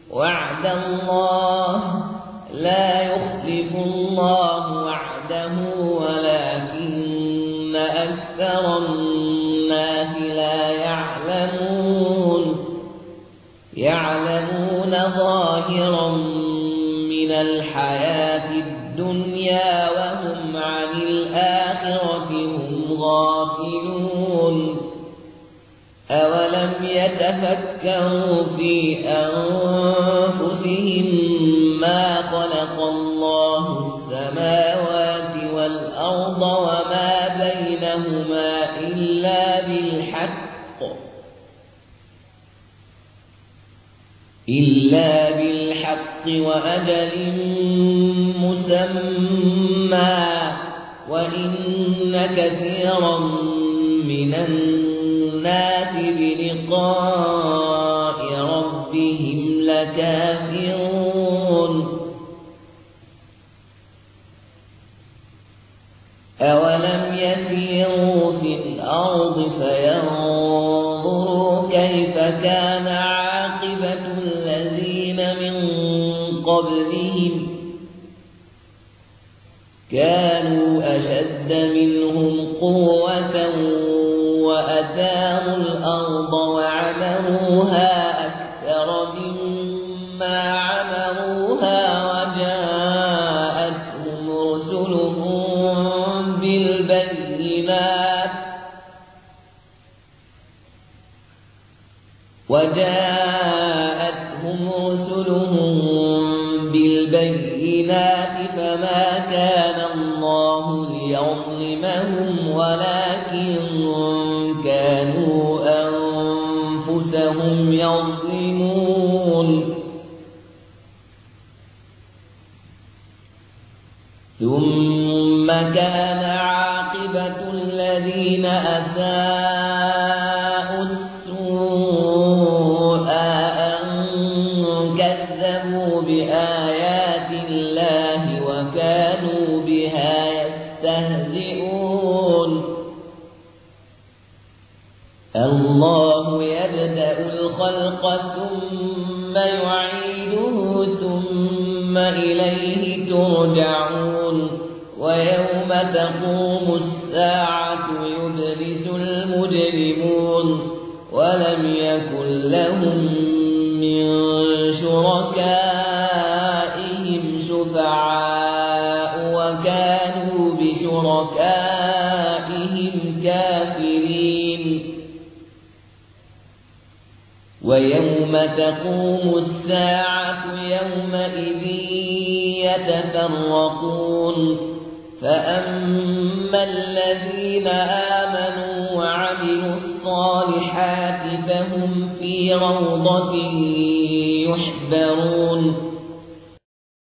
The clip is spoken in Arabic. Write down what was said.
وعد الله لا يخلف الله وعده ولكن أكثر الناس لا يعلمون ظاهرا من الحياة الدنيا وهم عن الآخرة هم غافلون أولم يتفكروا في أنفسهم ما خلق الله السماوات والأرض وما بينهما إلا بالحق وأجل مسمى وإن كثيرا من الناس بلقاء ربهم لكافرون أولم يسيروا في الأرض فينظروا كيف كان عاقبة الذين من قبلهم كانوا أشد منهم قوة وأثاروا الأرض وعمروها أكثر مما عمروها وجاءتهم رسلهم بالبينات فما كان الله ليظلمهم ولكن كانوا أنفسهم يظلمون ثم كان عاقبة الذين أساءوا السوء أن كذبوا بآيات الله وكانوا بها يستهزئون الله يبدأ الخلق ثم يعيده ثم إليه ترجعون ويوم تقوم الساعة يبلس المجرمون ولم يكن لهم من شركائهم شفعاء وكانوا بشركائهم كافرين ويوم تقوم الساعة يومئذ يتفرقون فأما الذين آمنوا وعملوا الصالحات فهم في روضة يحبرون